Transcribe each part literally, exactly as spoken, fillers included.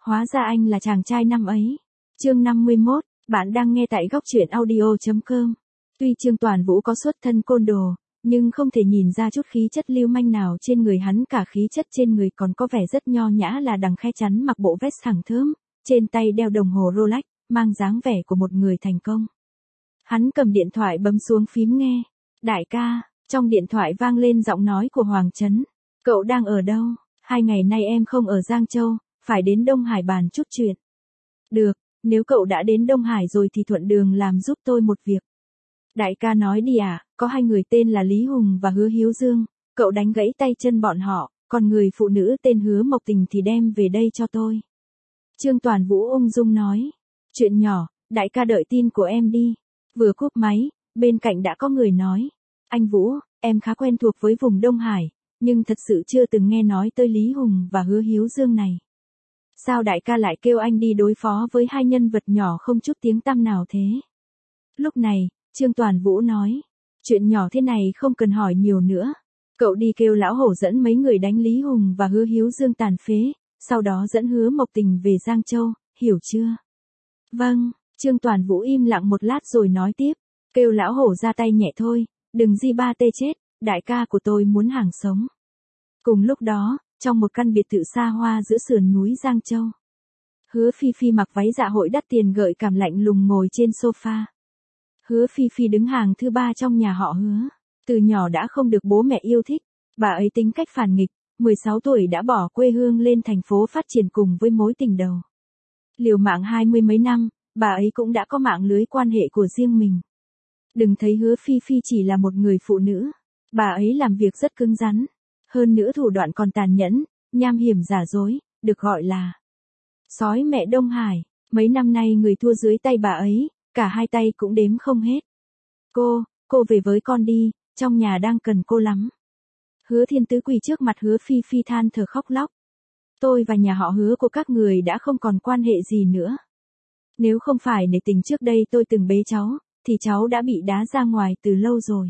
Hóa ra anh là chàng trai năm ấy. Chương năm mươi mốt, bạn đang nghe tại góc truyện audio chấm com. Tuy Trương Toàn Vũ có xuất thân côn đồ, nhưng không thể nhìn ra chút khí chất lưu manh nào trên người hắn cả, khí chất trên người còn có vẻ rất nho nhã là đằng khe chắn mặc bộ vest thẳng thớm, trên tay đeo đồng hồ Rolex, mang dáng vẻ của một người thành công. Hắn cầm điện thoại bấm xuống phím nghe. Đại ca, trong điện thoại vang lên giọng nói của Hoàng Trấn. Cậu đang ở đâu? Hai ngày nay em không ở Giang Châu, phải đến Đông Hải bàn chút chuyện. Được, nếu cậu đã đến Đông Hải rồi thì thuận đường làm giúp tôi một việc. Đại ca nói đi à, có hai người tên là Lý Hùng và Hứa Hiếu Dương, cậu đánh gãy tay chân bọn họ, còn người phụ nữ tên Hứa Mộc Tình thì đem về đây cho tôi. Trương Toàn Vũ ung dung nói. Chuyện nhỏ, đại ca đợi tin của em đi. Vừa cúp máy, bên cạnh đã có người nói. Anh Vũ, em khá quen thuộc với vùng Đông Hải, nhưng thật sự chưa từng nghe nói tới Lý Hùng và Hứa Hiếu Dương này. Sao đại ca lại kêu anh đi đối phó với hai nhân vật nhỏ không chút tiếng tăm nào thế? Lúc này, Trương Toàn Vũ nói. Chuyện nhỏ thế này không cần hỏi nhiều nữa. Cậu đi kêu lão hổ dẫn mấy người đánh Lý Hùng và Hứa Hiếu Dương tàn phế, sau đó dẫn Hứa Mộc Tình về Giang Châu, hiểu chưa? Vâng, Trương Toàn Vũ im lặng một lát rồi nói tiếp. Kêu lão hổ ra tay nhẹ thôi, đừng di ba tê chết, đại ca của tôi muốn hàng sống. Cùng lúc đó, trong một căn biệt thự xa hoa giữa sườn núi Giang Châu, Hứa Phi Phi mặc váy dạ hội đắt tiền gợi cảm lạnh lùng ngồi trên sofa. Hứa Phi Phi đứng hàng thứ ba trong nhà họ Hứa. Từ nhỏ đã không được bố mẹ yêu thích, bà ấy tính cách phản nghịch, mười sáu tuổi đã bỏ quê hương lên thành phố phát triển cùng với mối tình đầu. Liều mạng hai mươi mấy năm, bà ấy cũng đã có mạng lưới quan hệ của riêng mình. Đừng thấy Hứa Phi Phi chỉ là một người phụ nữ, bà ấy làm việc rất cứng rắn, hơn nữa thủ đoạn còn tàn nhẫn, nham hiểm giả dối, được gọi là sói mẹ Đông Hải. Mấy năm nay người thua dưới tay bà ấy, cả hai tay cũng đếm không hết. Cô, cô về với con đi, trong nhà đang cần cô lắm. Hứa Thiên Tứ quỳ trước mặt Hứa Phi Phi than thở khóc lóc. Tôi và nhà họ Hứa của các người đã không còn quan hệ gì nữa. Nếu không phải nể tình trước đây tôi từng bế cháu, thì cháu đã bị đá ra ngoài từ lâu rồi.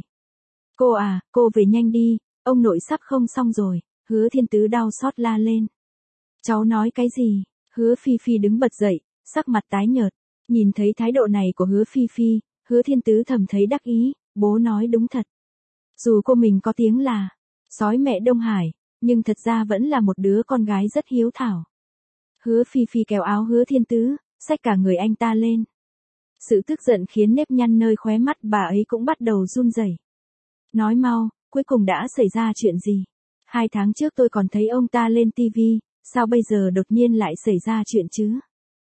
Cô à, cô về nhanh đi, ông nội sắp không xong rồi. Hứa Thiên Tứ đau xót la lên. Cháu nói cái gì? Hứa Phi Phi đứng bật dậy, sắc mặt tái nhợt. Nhìn thấy thái độ này của Hứa Phi Phi, Hứa Thiên Tứ thầm thấy đắc ý, bố nói đúng thật. Dù cô mình có tiếng là sói mẹ Đông Hải, nhưng thật ra vẫn là một đứa con gái rất hiếu thảo. Hứa Phi Phi kéo áo Hứa Thiên Tứ, xách cả người anh ta lên. Sự tức giận khiến nếp nhăn nơi khóe mắt bà ấy cũng bắt đầu run rẩy. Nói mau, cuối cùng đã xảy ra chuyện gì? Hai tháng trước tôi còn thấy ông ta lên tivi, sao bây giờ đột nhiên lại xảy ra chuyện chứ?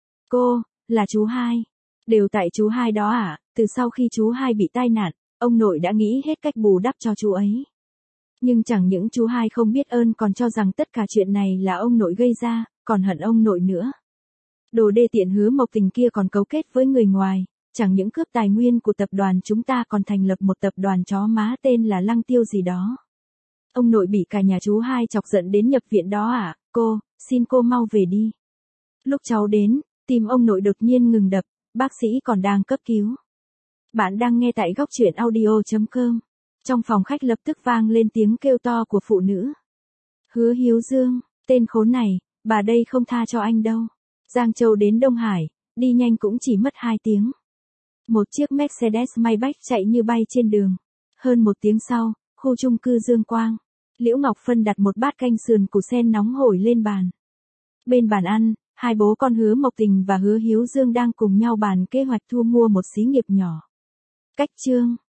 Cô, là chú hai. Đều tại chú hai đó à, từ sau khi chú hai bị tai nạn, ông nội đã nghĩ hết cách bù đắp cho chú ấy. Nhưng chẳng những chú hai không biết ơn còn cho rằng tất cả chuyện này là ông nội gây ra, còn hận ông nội nữa. Đồ đê tiện Hứa Mộc Tình kia còn cấu kết với người ngoài, chẳng những cướp tài nguyên của tập đoàn chúng ta còn thành lập một tập đoàn chó má tên là Lăng Tiêu gì đó. Ông nội bị cả nhà chú hai chọc giận đến nhập viện đó à, cô, xin cô mau về đi. Lúc cháu đến, tim ông nội đột nhiên ngừng đập, bác sĩ còn đang cấp cứu. Bạn đang nghe tại góc truyện audio chấm com. Trong phòng khách lập tức vang lên tiếng kêu to của phụ nữ. Hứa Hiếu Dương, tên khốn này, bà đây không tha cho anh đâu. Giang Châu đến Đông Hải, đi nhanh cũng chỉ mất hai tiếng. Một chiếc Mercedes Maybach chạy như bay trên đường. Hơn một tiếng sau, khu chung cư Dương Quang, Liễu Ngọc Phân đặt một bát canh sườn củ sen nóng hổi lên bàn. Bên bàn ăn, hai bố con Hứa Mộc Tình và Hứa Hiếu Dương đang cùng nhau bàn kế hoạch thu mua một xí nghiệp nhỏ. Cách chương